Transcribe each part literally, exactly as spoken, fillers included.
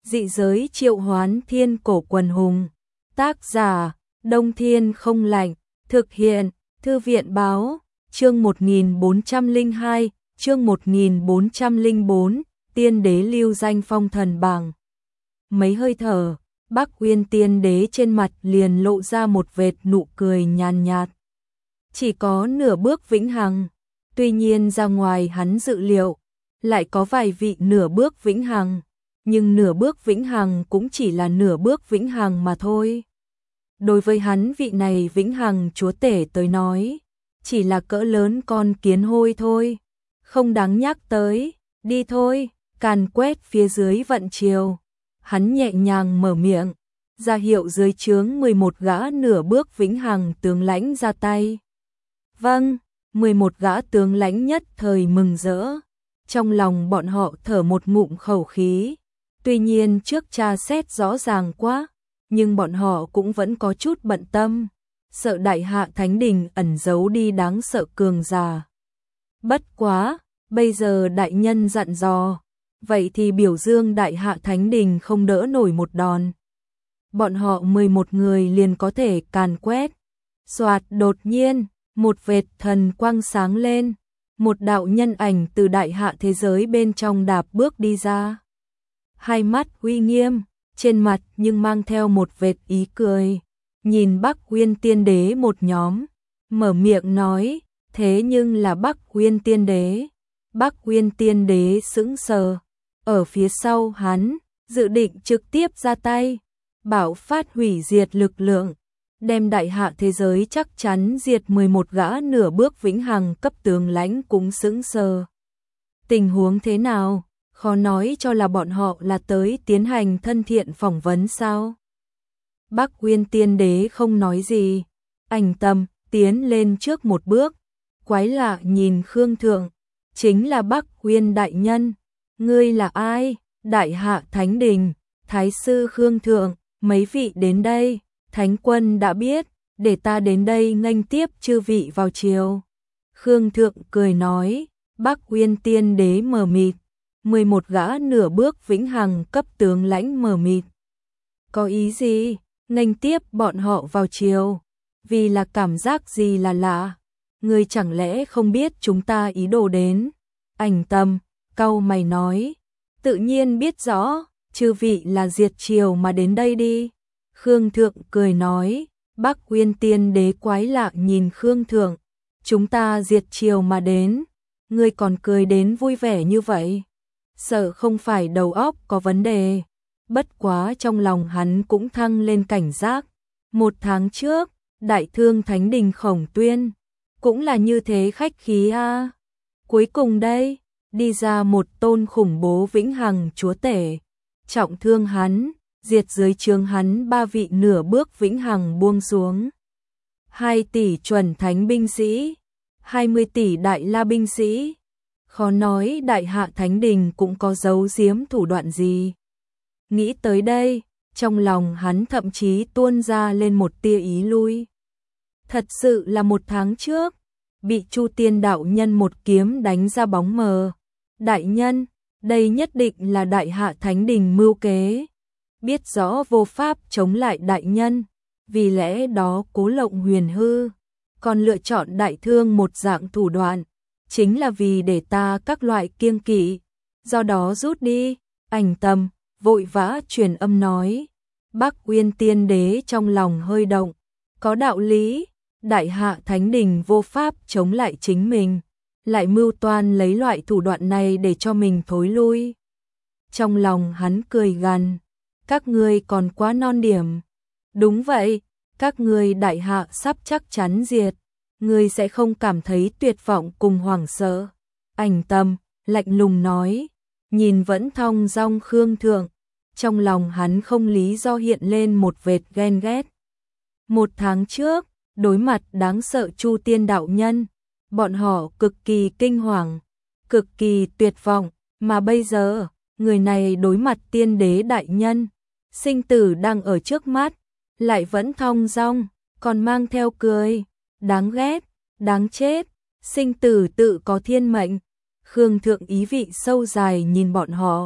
Dị giới triệu hoán thiên cổ quần hùng. Tác giả, Đông Thiên không lạnh. Thực hiện, Thư viện báo, chương một nghìn bốn trăm lẻ hai, chương một nghìn bốn trăm lẻ bốn, tiên đế lưu danh phong thần bảng. Mấy hơi thở, Bắc Uyên tiên đế trên mặt liền lộ ra một vệt nụ cười nhàn nhạt. Chỉ có nửa bước vĩnh hằng, tuy nhiên ra ngoài hắn dự liệu, lại có vài vị nửa bước vĩnh hằng, nhưng nửa bước vĩnh hằng cũng chỉ là nửa bước vĩnh hằng mà thôi. Đối với hắn vị này vĩnh hằng chúa tể tới nói, chỉ là cỡ lớn con kiến hôi thôi, không đáng nhắc tới, đi thôi, càn quét phía dưới vận chiều. Hắn nhẹ nhàng mở miệng, ra hiệu dưới trướng mười một gã nửa bước vĩnh hằng tướng lãnh ra tay. Vâng, mười một gã tướng lãnh nhất thời mừng rỡ, trong lòng bọn họ thở một ngụm khẩu khí, tuy nhiên trước tra xét rõ ràng quá, nhưng bọn họ cũng vẫn có chút bận tâm, sợ đại hạ thánh đình ẩn giấu đi đáng sợ cường giả. Bất quá, bây giờ đại nhân dặn dò, vậy thì biểu dương đại hạ thánh đình không đỡ nổi một đòn. Bọn họ mười một người liền có thể càn quét. Soạt, đột nhiên, một vệt thần quang sáng lên, một đạo nhân ảnh từ đại hạ thế giới bên trong đạp bước đi ra. Hai mắt uy nghiêm, trên mặt nhưng mang theo một vệt ý cười, nhìn Bắc Uyên tiên đế một nhóm, mở miệng nói, thế nhưng là Bắc Uyên tiên đế. Bắc Uyên tiên đế sững sờ, ở phía sau hắn, dự định trực tiếp ra tay, bảo phát hủy diệt lực lượng, đem đại hạ thế giới chắc chắn diệt mười một gã nửa bước vĩnh hằng cấp tướng lãnh cũng sững sờ. Tình huống thế nào? Khó nói cho là bọn họ là tới tiến hành thân thiện phỏng vấn sao? Bắc Uyên tiên đế không nói gì, Ảnh Tâm tiến lên trước một bước, quái lạ nhìn Khương Thượng, chính là Bắc Uyên đại nhân, ngươi là ai? Đại hạ thánh đình, thái sư Khương Thượng, mấy vị đến đây, thánh quân đã biết, để ta đến đây nghênh tiếp chư vị vào triều. Khương Thượng cười nói, Bắc Uyên tiên đế mờ mịt, mười một gã nửa bước vĩnh hằng cấp tướng lãnh mờ mịt. Có ý gì? Nghênh tiếp bọn họ vào triều, vì là cảm giác gì là lạ? Ngươi chẳng lẽ không biết chúng ta ý đồ đến? Ảnh Tâm cau mày nói, tự nhiên biết rõ, chư vị là diệt triều mà đến đây đi. Khương Thượng cười nói, Bắc Uyên tiên đế quái lạ nhìn Khương Thượng, chúng ta diệt triều mà đến, ngươi còn cười đến vui vẻ như vậy, sợ không phải đầu óc có vấn đề. Bất quá trong lòng hắn cũng thăng lên cảnh giác, một tháng trước, đại thương thánh đình Khổng Tuyên, cũng là như thế khách khí a. À. Cuối cùng đây, đi ra một tôn khủng bố vĩnh hằng chúa tể, trọng thương hắn, diệt dưới trướng hắn ba vị nửa bước vĩnh hằng buông xuống. Hai tỷ chuẩn thánh binh sĩ, hai mươi tỷ đại la binh sĩ, khó nói đại hạ thánh đình cũng có giấu giếm thủ đoạn gì. Nghĩ tới đây, trong lòng hắn thậm chí tuôn ra lên một tia ý lui. Thật sự là một tháng trước, bị Chu Tiên đạo nhân một kiếm đánh ra bóng mờ. Đại nhân, đây nhất định là đại hạ thánh đình mưu kế. Biết rõ vô pháp chống lại đại nhân, vì lẽ đó cố lộng huyền hư, còn lựa chọn đại thương một dạng thủ đoạn, chính là vì để ta các loại kiêng kỵ, do đó rút đi. Ảnh Tâm vội vã truyền âm nói, Bắc Uyên tiên đế trong lòng hơi động, có đạo lý, đại hạ thánh đình vô pháp chống lại chính mình, lại mưu toan lấy loại thủ đoạn này để cho mình thối lui. Trong lòng hắn cười gằn, các ngươi còn quá non điểm. Đúng vậy, các ngươi đại hạ sắp chắc chắn diệt, ngươi sẽ không cảm thấy tuyệt vọng cùng hoảng sợ. Ảnh Tâm lạnh lùng nói, nhìn vẫn thong dong Khương Thượng, trong lòng hắn không lý do hiện lên một vệt ghen ghét. Một tháng trước, đối mặt đáng sợ Chu Tiên đạo nhân, bọn họ cực kỳ kinh hoàng, cực kỳ tuyệt vọng, mà bây giờ, người này đối mặt tiên đế đại nhân, sinh tử đang ở trước mắt, lại vẫn thong dong, còn mang theo cười, đáng ghét, đáng chết, sinh tử tự có thiên mệnh. Khương Thượng ý vị sâu dài nhìn bọn họ,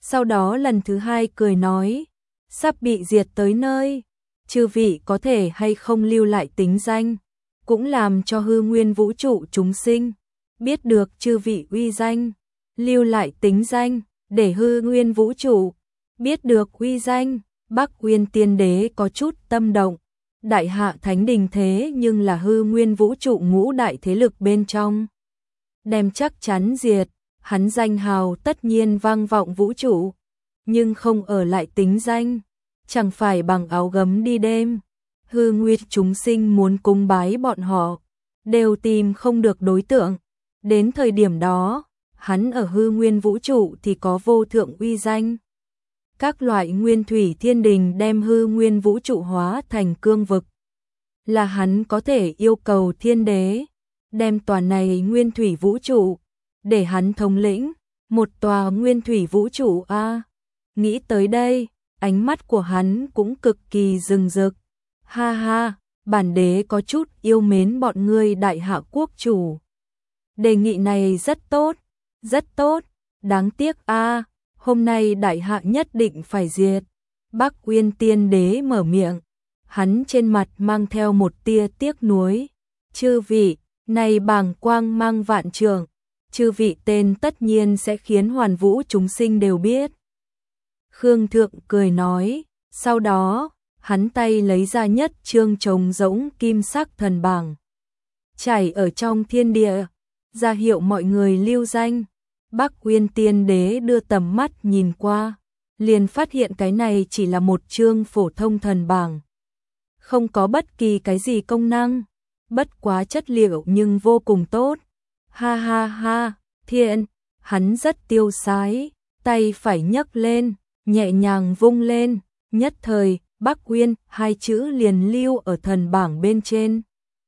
sau đó lần thứ hai cười nói, sắp bị diệt tới nơi, chư vị có thể hay không lưu lại tính danh, cũng làm cho hư nguyên vũ trụ chúng sinh biết được chư vị uy danh, lưu lại tính danh, để hư nguyên vũ trụ biết được uy danh. Bắc Uyên Tiên Đế có chút tâm động, đại hạ thánh đình thế nhưng là hư nguyên vũ trụ ngũ đại thế lực bên trong, đem chắc chắn diệt, hắn danh hào tất nhiên vang vọng vũ trụ, nhưng không ở lại tính danh, chẳng phải bằng áo gấm đi đêm. Hư nguyệt chúng sinh muốn cung bái bọn họ, đều tìm không được đối tượng. Đến thời điểm đó, hắn ở hư nguyên vũ trụ thì có vô thượng uy danh. Các loại nguyên thủy thiên đình đem hư nguyên vũ trụ hóa thành cương vực, là hắn có thể yêu cầu thiên đế, đem tòa này nguyên thủy vũ trụ, để hắn thống lĩnh, một tòa nguyên thủy vũ trụ a. À, nghĩ tới đây, ánh mắt của hắn cũng cực kỳ rừng rực. Ha ha, bản đế có chút yêu mến bọn ngươi đại hạ quốc chủ. Đề nghị này rất tốt, rất tốt, đáng tiếc a, à, hôm nay đại hạ nhất định phải diệt. Bắc Uyên Tiên Đế mở miệng, hắn trên mặt mang theo một tia tiếc nuối. Chư vị, này bàng quang mang vạn trường, chư vị tên tất nhiên sẽ khiến hoàn vũ chúng sinh đều biết. Khương Thượng cười nói, sau đó, hắn tay lấy ra nhất chương trống rỗng kim sắc thần bảng, trải ở trong thiên địa, ra hiệu mọi người lưu danh. Bắc Uyên Tiên Đế đưa tầm mắt nhìn qua, liền phát hiện cái này chỉ là một chương phổ thông thần bảng, không có bất kỳ cái gì công năng, bất quá chất liệu nhưng vô cùng tốt. Ha ha ha, thiện, hắn rất tiêu sái, tay phải nhấc lên, nhẹ nhàng vung lên, nhất thời, Bắc Uyên hai chữ liền lưu ở thần bảng bên trên.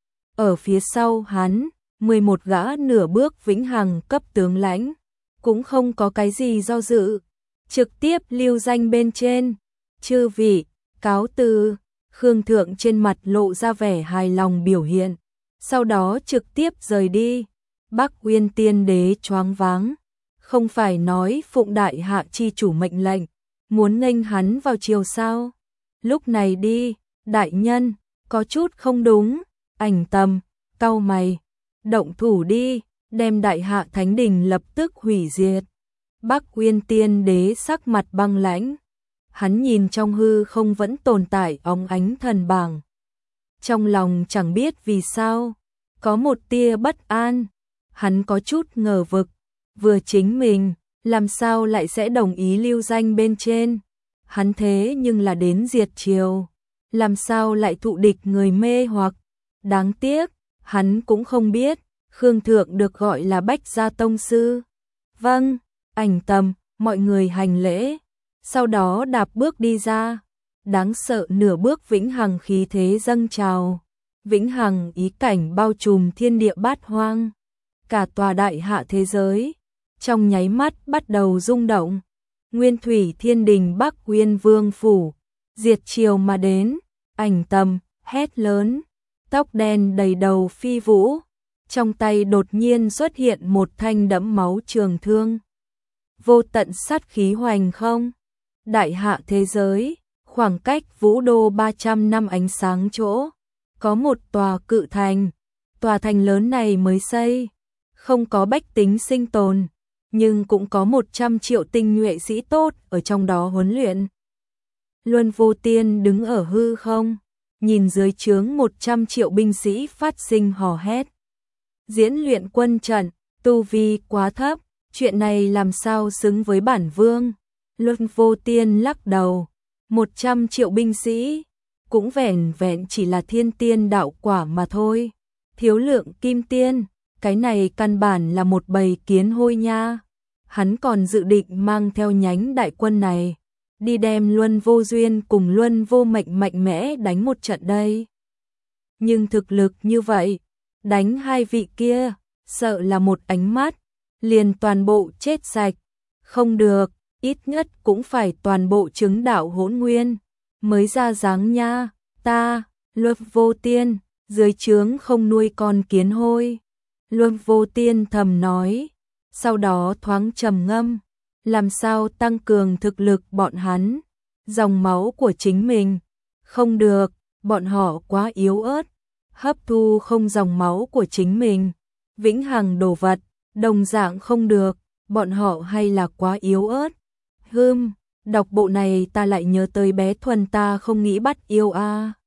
Ở phía sau hắn, mười một gã nửa bước vĩnh hằng cấp tướng lãnh, cũng không có cái gì do dự, trực tiếp lưu danh bên trên. Chư vị, cáo từ. Khương Thượng trên mặt lộ ra vẻ hài lòng biểu hiện, sau đó trực tiếp rời đi. Bắc Uyên Tiên Đế choáng váng, không phải nói phụng đại hạ chi chủ mệnh lệnh, muốn nghênh hắn vào triều sao? Lúc này đi, đại nhân, có chút không đúng. Ảnh Tầm cau mày, động thủ đi, đem đại hạ thánh đình lập tức hủy diệt. Bắc Uyên Tiên Đế sắc mặt băng lãnh, hắn nhìn trong hư không vẫn tồn tại óng ánh thần bảng, trong lòng chẳng biết vì sao có một tia bất an. Hắn có chút ngờ vực, vừa chính mình làm sao lại sẽ đồng ý lưu danh bên trên, hắn thế nhưng là đến diệt triều, làm sao lại thụ địch người mê hoặc. Đáng tiếc, hắn cũng không biết, Khương Thượng được gọi là Bách Gia Tông Sư. Vâng, Ảnh Tầm, mọi người hành lễ, sau đó đạp bước đi ra, đáng sợ nửa bước vĩnh hằng khí thế dâng trào, vĩnh hằng ý cảnh bao trùm thiên địa bát hoang, cả tòa đại hạ thế giới, trong nháy mắt bắt đầu rung động. Nguyên thủy thiên đình Bắc Uyên Vương phủ, diệt triều mà đến. Ảnh Tầm hét lớn, tóc đen đầy đầu phi vũ, trong tay đột nhiên xuất hiện một thanh đẫm máu trường thương, vô tận sát khí hoành không. Đại hạ thế giới, khoảng cách vũ đô ba trăm năm ánh sáng chỗ, có một tòa cự thành. Tòa thành lớn này mới xây, không có bách tính sinh tồn, nhưng cũng có một trăm triệu tinh nhuệ sĩ tốt ở trong đó huấn luyện. Luân Vô Tiên đứng ở hư không, nhìn dưới trướng một trăm triệu binh sĩ phát sinh hò hét. Diễn luyện quân trận, tu vi quá thấp, chuyện này làm sao xứng với bản vương. Luân Vô Tiên lắc đầu, một trăm triệu binh sĩ, cũng vẻn vẹn chỉ là thiên tiên đạo quả mà thôi. Thiếu lượng kim tiên, cái này căn bản là một bầy kiến hôi nha. Hắn còn dự định mang theo nhánh đại quân này, đi đem Luân Vô Duyên cùng Luân Vô Mệnh mạnh mẽ đánh một trận đây. Nhưng thực lực như vậy, đánh hai vị kia, sợ là một ánh mắt, liền toàn bộ chết sạch. Không được, ít nhất cũng phải toàn bộ chứng đạo hỗn nguyên, mới ra dáng nha. Ta, Luân Vô Tiên, dưới trướng không nuôi con kiến hôi. Luân Vô Tiên thầm nói, sau đó thoáng trầm ngâm, làm sao tăng cường thực lực bọn hắn, dòng máu của chính mình. Không được, bọn họ quá yếu ớt, hấp thu không dòng máu của chính mình. Vĩnh hằng đồ vật, đồng dạng không được, bọn họ hay là quá yếu ớt. Hừm, đọc bộ này ta lại nhớ tới bé Thuần ta không nghĩ bắt yêu a.